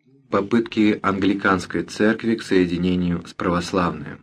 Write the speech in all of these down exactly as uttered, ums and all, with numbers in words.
Попытки англиканской церкви к соединению с православной.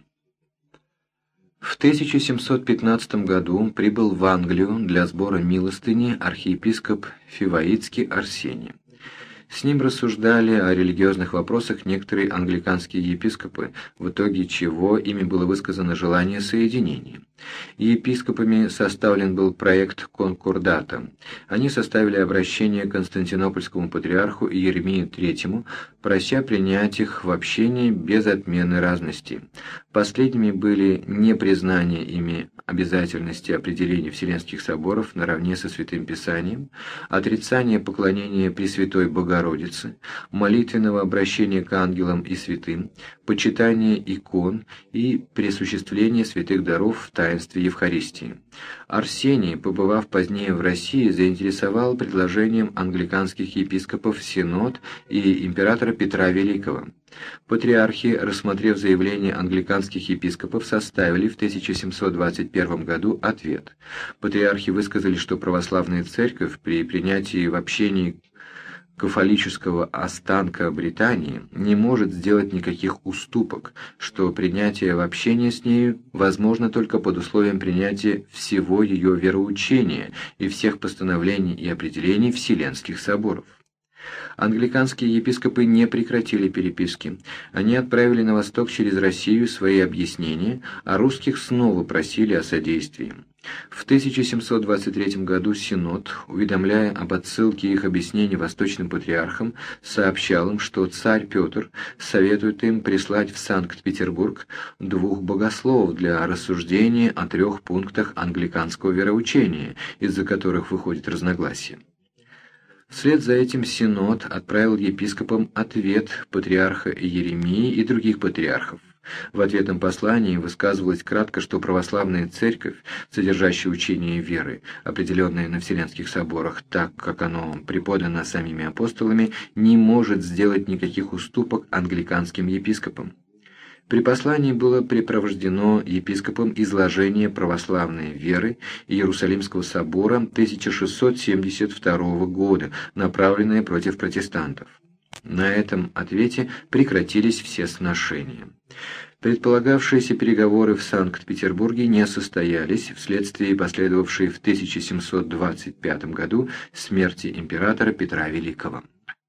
В тысяча семьсот пятнадцатом году прибыл в Англию для сбора милостыни архиепископ Фиваитский Арсений. С ним рассуждали о религиозных вопросах некоторые англиканские епископы, в итоге чего ими было высказано желание соединения. Епископами составлен был проект конкордата. Они составили обращение к константинопольскому патриарху Иеремию третьему, прося принять их в общение без отмены разности. Последними были непризнание ими обязательности определения Вселенских соборов наравне со Святым Писанием, отрицание поклонения Пресвятой Богородице, молитвенного обращения к ангелам и святым, почитание икон и присуществление святых даров в таинстве Евхаристии. Арсений, побывав позднее в России, заинтересовал предложением англиканских епископов Синод и императора Петра Великого. Патриархи, рассмотрев заявление англиканских епископов, составили в тысяча семьсот двадцать первом году ответ. Патриархи высказали, что православная церковь при принятии в общении кафолического останка Британии не может сделать никаких уступок, что принятие в общение с нею возможно только под условием принятия всего ее вероучения и всех постановлений и определений Вселенских соборов. Англиканские епископы не прекратили переписки. Они отправили на восток через Россию свои объяснения, а русских снова просили о содействии. В тысяча семьсот двадцать третьем году Синод, уведомляя об отсылке их объяснений восточным патриархам, сообщал им, что царь Петр советует им прислать в Санкт-Петербург двух богословов для рассуждения о трех пунктах англиканского вероучения, из-за которых выходит разногласие. Вслед за этим Синод отправил епископам ответ патриарха Иеремии и других патриархов. В ответном послании высказывалось кратко, что православная церковь, содержащая учение веры, определенное на Вселенских соборах, так как оно преподано самими апостолами, не может сделать никаких уступок англиканским епископам. При послании было препровождено епископом изложение православной веры Иерусалимского собора тысяча шестьсот семьдесят второго года, направленное против протестантов. На этом ответе прекратились все сношения. Предполагавшиеся переговоры в Санкт-Петербурге не состоялись вследствие последовавшей в тысяча семьсот двадцать пятом году смерти императора Петра Великого.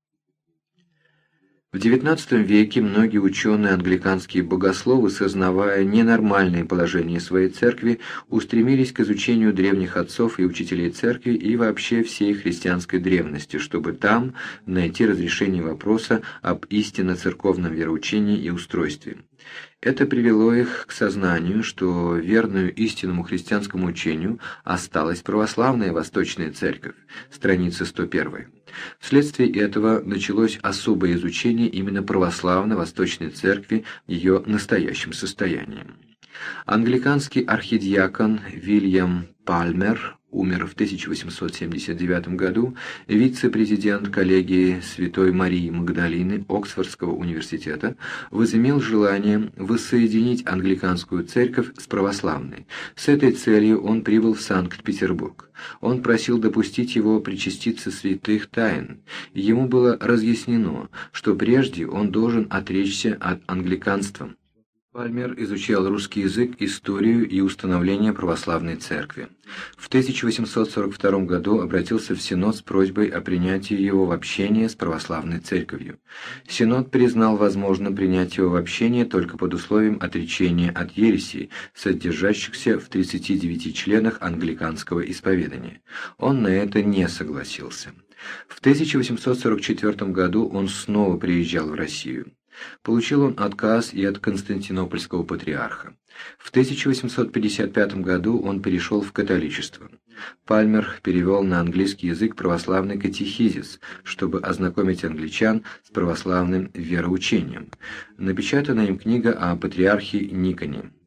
В девятнадцатом веке многие ученые англиканские богословы, сознавая ненормальное положение своей церкви, устремились к изучению древних отцов и учителей церкви и вообще всей христианской древности, чтобы там найти разрешение вопроса об истинно церковном вероучении и устройстве. Это привело их к сознанию, что верную истинному христианскому учению осталась православная Восточная Церковь, страница сто первая. Вследствие этого началось особое изучение именно православной Восточной Церкви в ее настоящем состоянии. Англиканский архидиакон Вильям Пальмер умер в тысяча восемьсот семьдесят девятом году, вице-президент коллегии Святой Марии Магдалины Оксфордского университета, возымел желание воссоединить англиканскую церковь с православной. С этой целью он прибыл в Санкт-Петербург. Он просил допустить его причаститься святых тайн. Ему было разъяснено, что прежде он должен отречься от англиканства. Пальмер изучал русский язык, историю и установление православной церкви. В тысяча восемьсот сорок втором году обратился в Синод с просьбой о принятии его в общение с православной церковью. Синод признал возможным принять его в общение только под условием отречения от ересей, содержащихся в тридцати девяти членах англиканского исповедания. Он на это не согласился. В тысяча восемьсот сорок четвёртом году он снова приезжал в Россию. Получил он отказ и от константинопольского патриарха. В тысяча восемьсот пятьдесят пятом году он перешел в католичество. Пальмер перевел на английский язык православный катехизис, чтобы ознакомить англичан с православным вероучением. Напечатана им книга о патриархе Никоне.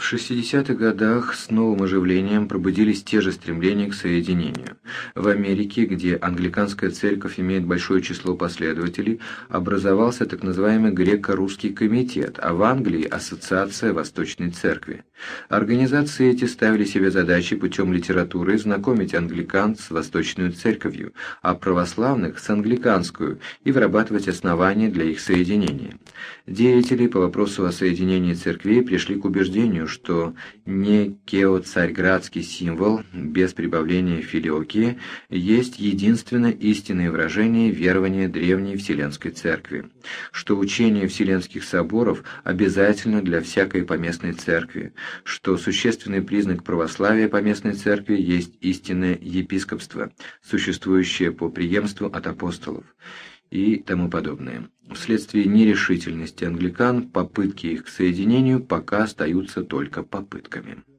В шестидесятых годах с новым оживлением пробудились те же стремления к соединению. В Америке, где англиканская церковь имеет большое число последователей, образовался так называемый греко-русский комитет, а в Англии – Ассоциация Восточной Церкви. Организации эти ставили себе задачей путем литературы знакомить англикан с Восточной Церковью, а православных – с англиканскую, и вырабатывать основания для их соединения. Деятели по вопросу о соединении церквей пришли к убеждению, что некеоцарьградский символ, без прибавления филиокии, есть единственное истинное выражение верования древней Вселенской Церкви, что учение Вселенских соборов обязательно для всякой поместной церкви, что существенный признак православия поместной церкви есть истинное епископство, существующее по преемству от апостолов, и тому подобное. Вследствие нерешительности англикан попытки их к соединению пока остаются только попытками.